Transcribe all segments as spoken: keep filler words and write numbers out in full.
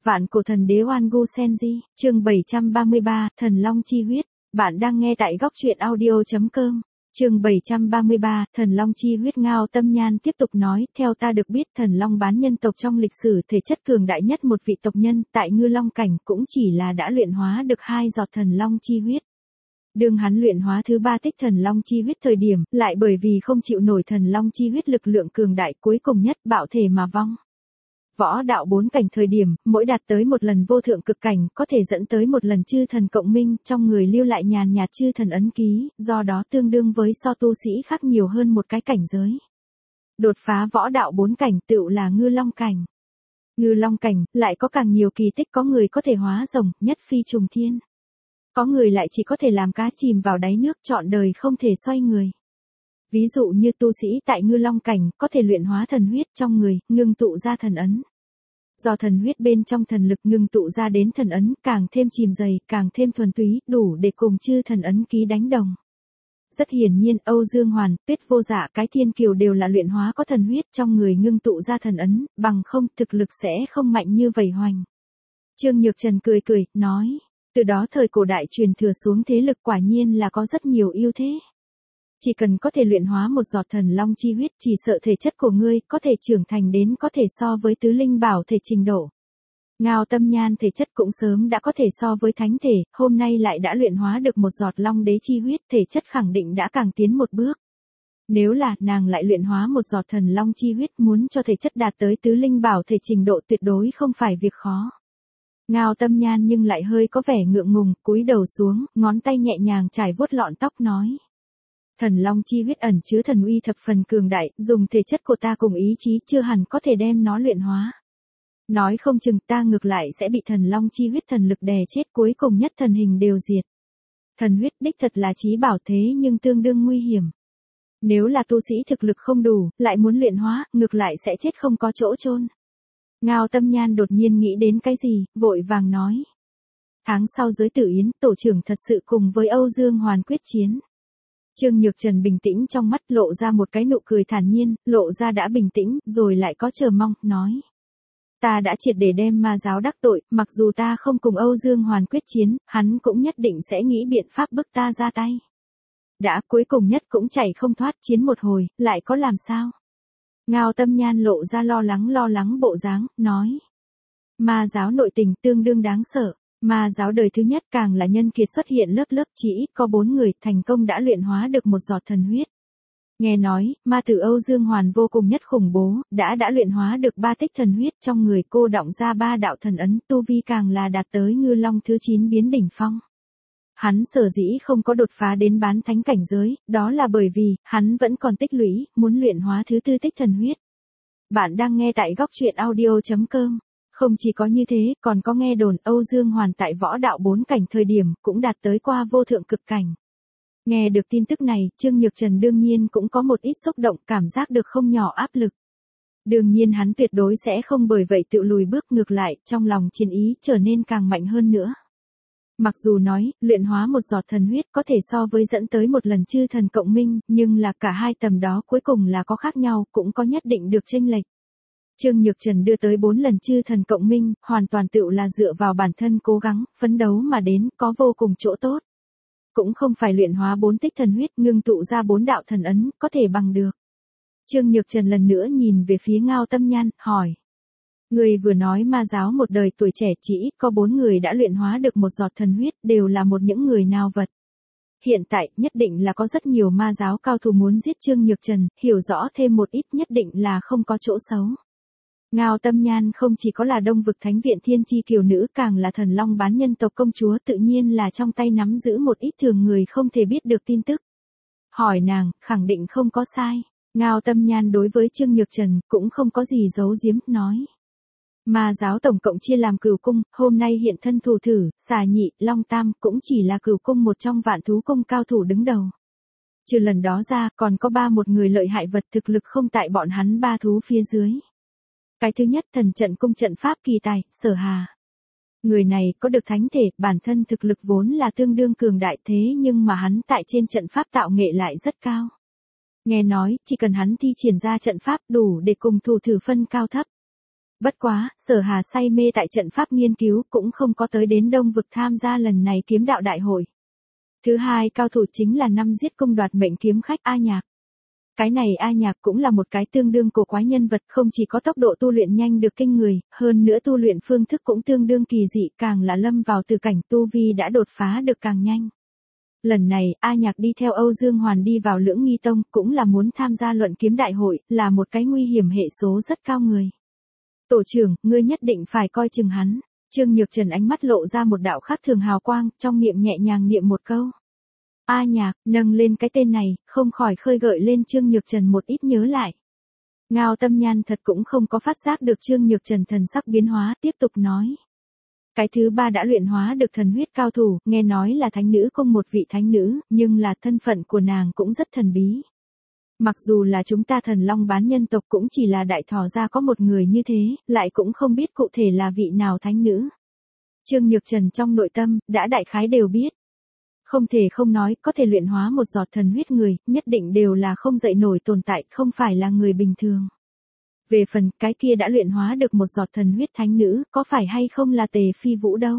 Vạn cổ thần đế Oan Gu Senji, chương bảy trăm ba mươi ba, Thần Long Chi Huyết. Bạn đang nghe tại góc truyện audio chấm com. Chương bảy trăm ba mươi ba, Thần Long Chi Huyết. Ngao Tâm Nhan tiếp tục nói, theo ta được biết Thần Long bán nhân tộc trong lịch sử thể chất cường đại nhất một vị tộc nhân, tại Ngư Long cảnh cũng chỉ là đã luyện hóa được hai giọt Thần Long Chi Huyết. Đương hắn luyện hóa thứ ba tích Thần Long Chi Huyết thời điểm, lại bởi vì không chịu nổi Thần Long Chi Huyết lực lượng cường đại cuối cùng nhất bạo thể mà vong. Võ đạo bốn cảnh thời điểm, mỗi đạt tới một lần vô thượng cực cảnh, có thể dẫn tới một lần chư thần cộng minh, trong người lưu lại nhàn nhạt chư thần ấn ký, do đó tương đương với so tu sĩ khác nhiều hơn một cái cảnh giới. Đột phá võ đạo bốn cảnh tựu là Ngư Long cảnh. Ngư Long cảnh, lại có càng nhiều kỳ tích, có người có thể hóa rồng, nhất phi trùng thiên. Có người lại chỉ có thể làm cá chìm vào đáy nước, trọn đời không thể xoay người. Ví dụ như tu sĩ tại Ngư Long cảnh, có thể luyện hóa thần huyết trong người, ngưng tụ ra thần ấn. Do thần huyết bên trong thần lực ngưng tụ ra đến thần ấn, càng thêm chìm dày, càng thêm thuần túy, đủ để cùng chư thần ấn ký đánh đồng. Rất hiển nhiên, Âu Dương Hoàn, Tuyết Vô Dạ, cái Thiên Kiều đều là luyện hóa có thần huyết trong người ngưng tụ ra thần ấn, bằng không, thực lực sẽ không mạnh như vậy hoành. Trương Nhược Trần cười cười, nói, từ đó thời cổ đại truyền thừa xuống thế lực quả nhiên là có rất nhiều ưu thế. Chỉ cần có thể luyện hóa một giọt Thần Long Chi Huyết, chỉ sợ thể chất của ngươi có thể trưởng thành đến có thể so với tứ linh bảo thể trình độ. Ngao Tâm Nhan thể chất cũng sớm đã có thể so với thánh thể, hôm nay lại đã luyện hóa được một giọt Long Đế Chi Huyết, thể chất khẳng định đã càng tiến một bước. Nếu là nàng lại luyện hóa một giọt Thần Long Chi Huyết, muốn cho thể chất đạt tới tứ linh bảo thể trình độ tuyệt đối không phải việc khó. Ngao Tâm Nhan nhưng lại hơi có vẻ ngượng ngùng, cúi đầu xuống, ngón tay nhẹ nhàng trải vuốt lọn tóc nói. Thần Long Chi Huyết ẩn chứa thần uy thập phần cường đại, dùng thể chất của ta cùng ý chí chưa hẳn có thể đem nó luyện hóa. Nói không chừng ta ngược lại sẽ bị Thần Long Chi Huyết thần lực đè chết, cuối cùng nhất thần hình đều diệt. Thần huyết đích thật là chí bảo thế nhưng tương đương nguy hiểm. Nếu là tu sĩ thực lực không đủ, lại muốn luyện hóa, ngược lại sẽ chết không có chỗ chôn. Ngao Tâm Nhan đột nhiên nghĩ đến cái gì, vội vàng nói. Tháng sau giới Tử Yến, tổ trưởng thật sự cùng với Âu Dương Hoàn quyết chiến. Trương Nhược Trần bình tĩnh trong mắt, lộ ra một cái nụ cười thản nhiên, lộ ra đã bình tĩnh, rồi lại có chờ mong, nói. Ta đã triệt để đem ma giáo đắc tội, mặc dù ta không cùng Âu Dương Hoàn quyết chiến, hắn cũng nhất định sẽ nghĩ biện pháp bức ta ra tay. Đã cuối cùng nhất cũng chạy không thoát, chiến một hồi, lại có làm sao? Ngao Tâm Nhan lộ ra lo lắng lo lắng bộ dáng, nói. Ma giáo nội tình tương đương đáng sợ. Ma giáo đời thứ nhất càng là nhân kiệt xuất hiện lớp lớp, chỉ ít có bốn người thành công đã luyện hóa được một giọt thần huyết. Nghe nói, ma tử Âu Dương Hoàn vô cùng nhất khủng bố, đã đã luyện hóa được ba tích thần huyết trong người, cô đọng ra ba đạo thần ấn, tu vi càng là đạt tới Ngư Long thứ chín biến đỉnh phong. Hắn sở dĩ không có đột phá đến bán thánh cảnh giới, đó là bởi vì, hắn vẫn còn tích lũy, muốn luyện hóa thứ tư tích thần huyết. Bạn đang nghe tại góc truyện audio chấm com. Không chỉ có như thế, còn có nghe đồn Âu Dương Hoàn tại võ đạo bốn cảnh thời điểm, cũng đạt tới qua vô thượng cực cảnh. Nghe được tin tức này, Trương Nhược Trần đương nhiên cũng có một ít xúc động, cảm giác được không nhỏ áp lực. Đương nhiên hắn tuyệt đối sẽ không bởi vậy tự lùi bước, ngược lại, trong lòng chiến ý trở nên càng mạnh hơn nữa. Mặc dù nói, luyện hóa một giọt thần huyết có thể so với dẫn tới một lần chư thần cộng minh, nhưng là cả hai tầm đó cuối cùng là có khác nhau, cũng có nhất định được chênh lệch. Trương Nhược Trần đưa tới bốn lần chư thần cộng minh, hoàn toàn tựu là dựa vào bản thân cố gắng, phấn đấu mà đến, có vô cùng chỗ tốt. Cũng không phải luyện hóa bốn tích thần huyết, ngưng tụ ra bốn đạo thần ấn, có thể bằng được. Trương Nhược Trần lần nữa nhìn về phía Ngao Tâm Nhan, hỏi. Người vừa nói ma giáo một đời tuổi trẻ chỉ ít có bốn người đã luyện hóa được một giọt thần huyết, đều là một những người nào vật. Hiện tại, nhất định là có rất nhiều ma giáo cao thủ muốn giết Trương Nhược Trần, hiểu rõ thêm một ít nhất định là không có chỗ xấu. Ngao Tâm Nhan không chỉ có là Đông Vực Thánh Viện Thiên Chi Kiều Nữ, càng là Thần Long bán nhân tộc công chúa, tự nhiên là trong tay nắm giữ một ít thường người không thể biết được tin tức. Hỏi nàng, khẳng định không có sai. Ngao Tâm Nhan đối với Trương Nhược Trần cũng không có gì giấu giếm, nói. Ma giáo tổng cộng chia làm cửu cung, hôm nay hiện thân thủ thử, xà nhị, long tam, cũng chỉ là cửu cung một trong vạn thú cung cao thủ đứng đầu. Trừ lần đó ra, còn có ba một người lợi hại vật, thực lực không tại bọn hắn ba thú phía dưới. Cái thứ nhất, thần trận cung trận pháp kỳ tài, Sở Hà. Người này có được thánh thể, bản thân thực lực vốn là tương đương cường đại, thế nhưng mà hắn tại trên trận pháp tạo nghệ lại rất cao. Nghe nói, chỉ cần hắn thi triển ra trận pháp đủ để cùng thủ thử phân cao thấp. Bất quá, Sở Hà say mê tại trận pháp nghiên cứu cũng không có tới đến Đông Vực tham gia lần này kiếm đạo đại hội. Thứ hai cao thủ chính là năm giết cung đoạt mệnh kiếm khách A Nhạc. Cái này A Nhạc cũng là một cái tương đương cổ quái nhân vật, không chỉ có tốc độ tu luyện nhanh được kinh người, hơn nữa tu luyện phương thức cũng tương đương kỳ dị, càng là lâm vào từ cảnh tu vi đã đột phá được càng nhanh. Lần này, A Nhạc đi theo Âu Dương Hoàn đi vào Lưỡng Nghi Tông, cũng là muốn tham gia luận kiếm đại hội, là một cái nguy hiểm hệ số rất cao người. Tổ trưởng, ngươi nhất định phải coi chừng hắn. Trương Nhược Trần ánh mắt lộ ra một đạo khác thường hào quang, trong miệng nhẹ nhàng niệm một câu. A Nhạc, nâng lên cái tên này, không khỏi khơi gợi lên Trương Nhược Trần một ít nhớ lại. Ngao Tâm Nhan thật cũng không có phát giác được Trương Nhược Trần thần sắc biến hóa, tiếp tục nói. Cái thứ ba đã luyện hóa được thần huyết cao thủ, nghe nói là thánh nữ cung một vị thánh nữ, nhưng là thân phận của nàng cũng rất thần bí. Mặc dù là chúng ta Thần Long bán nhân tộc cũng chỉ là đại thỏ ra có một người như thế, lại cũng không biết cụ thể là vị nào thánh nữ. Trương Nhược Trần trong nội tâm, đã đại khái đều biết. Không thể không nói, có thể luyện hóa một giọt thần huyết người, nhất định đều là không dậy nổi tồn tại, không phải là người bình thường. Về phần, cái kia đã luyện hóa được một giọt thần huyết thánh nữ, có phải hay không là Tề Phi Vũ đâu?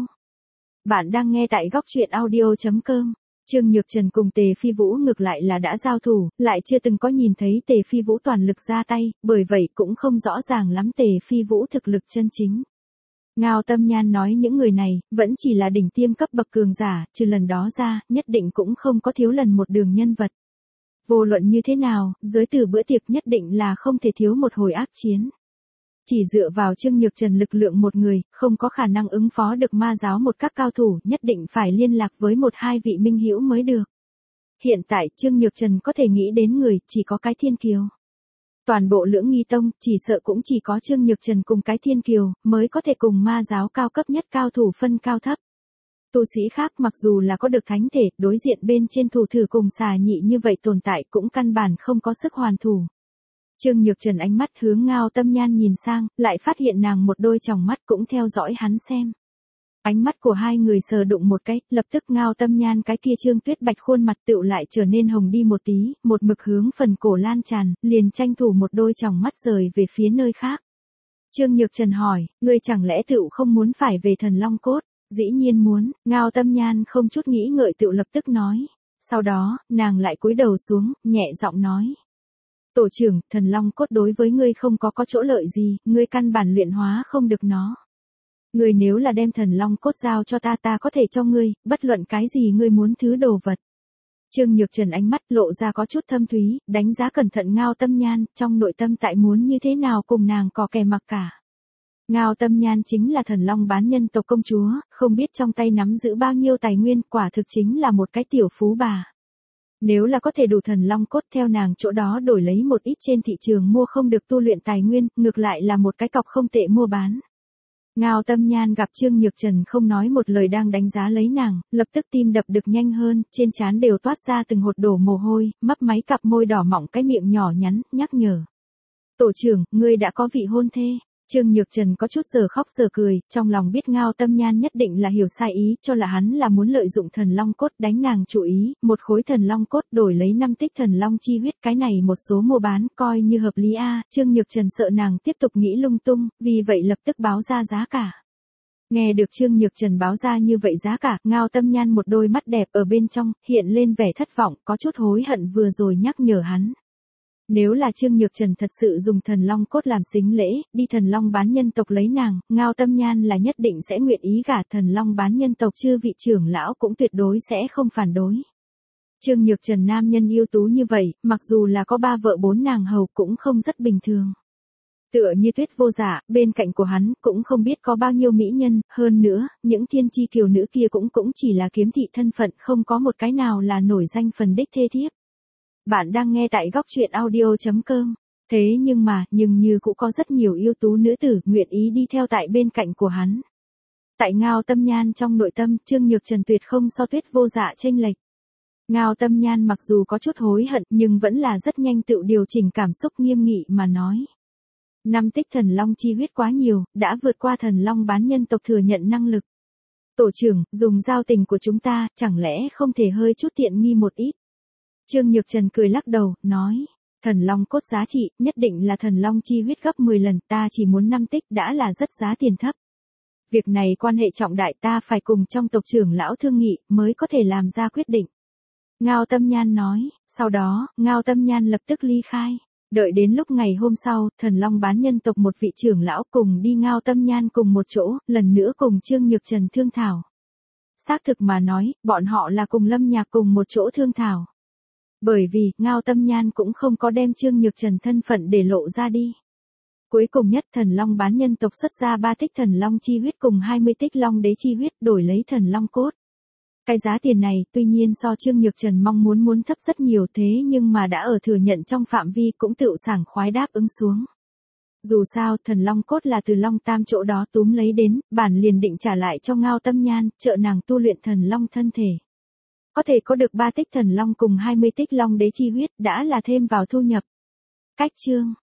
Bạn đang nghe tại góc truyện audio chấm com. Trương Nhược Trần cùng Tề Phi Vũ ngược lại là đã giao thủ, lại chưa từng có nhìn thấy Tề Phi Vũ toàn lực ra tay, bởi vậy cũng không rõ ràng lắm Tề Phi Vũ thực lực chân chính. Ngao Tâm Nhan nói những người này, vẫn chỉ là đỉnh tiêm cấp bậc cường giả, trừ lần đó ra, nhất định cũng không có thiếu lần một đường nhân vật. Vô luận như thế nào, giới từ bữa tiệc nhất định là không thể thiếu một hồi ác chiến. Chỉ dựa vào Trương Nhược Trần lực lượng một người, không có khả năng ứng phó được ma giáo một các cao thủ, nhất định phải liên lạc với một hai vị minh hữu mới được. Hiện tại Trương Nhược Trần có thể nghĩ đến người, chỉ có cái Thiên Kiều. Toàn bộ Lưỡng Nghi Tông, chỉ sợ cũng chỉ có Trương Nhược Trần cùng cái Thiên Kiều, mới có thể cùng ma giáo cao cấp nhất cao thủ phân cao thấp. Tu sĩ khác mặc dù là có được thánh thể, đối diện bên trên thủ thử cùng xà nhị như vậy tồn tại cũng căn bản không có sức hoàn thủ. Trương Nhược Trần ánh mắt hướng Ngao Tâm Nhan nhìn sang, lại phát hiện nàng một đôi tròng mắt cũng theo dõi hắn xem. Ánh mắt của hai người sờ đụng một cái, lập tức Ngao Tâm Nhan cái kia trương tuyết bạch khuôn mặt tựu lại trở nên hồng đi một tí, một mực hướng phần cổ lan tràn, liền tranh thủ một đôi tròng mắt rời về phía nơi khác. Trương Nhược Trần hỏi, ngươi chẳng lẽ tựu không muốn phải về Thần Long Cốt? Dĩ nhiên muốn, Ngao Tâm Nhan không chút nghĩ ngợi tựu lập tức nói. Sau đó, nàng lại cúi đầu xuống, nhẹ giọng nói. Tổ trưởng, Thần Long Cốt đối với ngươi không có có chỗ lợi gì, ngươi căn bản luyện hóa không được nó. Ngươi nếu là đem Thần Long Cốt giao cho ta ta có thể cho ngươi, bất luận cái gì ngươi muốn thứ đồ vật. Trương Nhược Trần ánh mắt lộ ra có chút thâm thúy, đánh giá cẩn thận Ngao Tâm Nhan, trong nội tâm tại muốn như thế nào cùng nàng có kẻ mặc cả. Ngao Tâm Nhan chính là Thần Long bán nhân tộc công chúa, không biết trong tay nắm giữ bao nhiêu tài nguyên, quả thực chính là một cái tiểu phú bà. Nếu là có thể đủ Thần Long Cốt theo nàng chỗ đó đổi lấy một ít trên thị trường mua không được tu luyện tài nguyên, ngược lại là một cái cọc không tệ mua bán. Ngao Tâm Nhan gặp Trương Nhược Trần không nói một lời đang đánh giá lấy nàng, lập tức tim đập được nhanh hơn, trên trán đều toát ra từng hột đổ mồ hôi, mấp máy cặp môi đỏ mọng cái miệng nhỏ nhắn, nhắc nhở. Tổ trưởng, ngươi đã có vị hôn thê. Trương Nhược Trần có chút giờ khóc giờ cười, trong lòng biết Ngao Tâm Nhan nhất định là hiểu sai ý, cho là hắn là muốn lợi dụng Thần Long Cốt đánh nàng chủ ý, một khối Thần Long Cốt đổi lấy năm tích Thần Long chi huyết, cái này một số mua bán, coi như hợp lý a. Trương Nhược Trần sợ nàng tiếp tục nghĩ lung tung, vì vậy lập tức báo ra giá cả. Nghe được Trương Nhược Trần báo ra như vậy giá cả, Ngao Tâm Nhan một đôi mắt đẹp ở bên trong, hiện lên vẻ thất vọng, có chút hối hận vừa rồi nhắc nhở hắn. Nếu là Trương Nhược Trần thật sự dùng Thần Long Cốt làm sính lễ, đi Thần Long bán nhân tộc lấy nàng, Ngao Tâm Nhan là nhất định sẽ nguyện ý gả Thần Long bán nhân tộc, chư vị trưởng lão cũng tuyệt đối sẽ không phản đối. Trương Nhược Trần nam nhân ưu tú như vậy, mặc dù là có ba vợ bốn nàng hầu cũng không rất bình thường. Tựa như Tuyết Vô Dạ, bên cạnh của hắn cũng không biết có bao nhiêu mỹ nhân, hơn nữa, những thiên chi kiều nữ kia cũng cũng chỉ là kiếm thị thân phận, không có một cái nào là nổi danh phần đích thê thiếp. Bạn đang nghe tại góc truyện audio chấm com. Thế nhưng mà, nhưng như cũng có rất nhiều ưu tú nữ tử nguyện ý đi theo tại bên cạnh của hắn. Tại Ngao Tâm Nhan trong nội tâm, Trương Nhược Trần tuyệt không so Tuyết Vô Dạ chênh lệch. Ngao Tâm Nhan mặc dù có chút hối hận nhưng vẫn là rất nhanh tự điều chỉnh cảm xúc nghiêm nghị mà nói. Năm tích Thần Long chi huyết quá nhiều, đã vượt qua Thần Long bán nhân tộc thừa nhận năng lực. Tổ trưởng, dùng giao tình của chúng ta, chẳng lẽ không thể hơi chút tiện nghi một ít? Trương Nhược Trần cười lắc đầu, nói. Thần long cốt giá trị, nhất định là thần long chi huyết gấp mười lần, ta chỉ muốn năm tích đã là rất giá tiền thấp. Việc này quan hệ trọng đại, ta phải cùng trong tộc trưởng lão thương nghị, mới có thể làm ra quyết định. Ngao Tâm Nhan nói, sau đó, Ngao Tâm Nhan lập tức ly khai. Đợi đến lúc ngày hôm sau, thần long bán nhân tộc một vị trưởng lão cùng đi Ngao Tâm Nhan cùng một chỗ, lần nữa cùng Trương Nhược Trần thương thảo. Xác thực mà nói, bọn họ là cùng Lâm Nhạc cùng một chỗ thương thảo. Bởi vì, Ngao Tâm Nhan cũng không có đem Trương Nhược Trần thân phận để lộ ra đi. Cuối cùng nhất thần long bán nhân tộc xuất ra ba tích thần long chi huyết cùng hai mươi tích long đế chi huyết đổi lấy thần long cốt. Cái giá tiền này tuy nhiên so Trương Nhược Trần mong muốn muốn thấp rất nhiều thế nhưng mà đã ở thừa nhận trong phạm vi cũng tự sảng khoái đáp ứng xuống. Dù sao thần long cốt là từ long tam chỗ đó túm lấy đến, bản liền định trả lại cho Ngao Tâm Nhan, trợ nàng tu luyện thần long thân thể. Có thể có được ba tích thần long cùng hai mươi tích long đế chi huyết đã là thêm vào thu nhập. Cách chương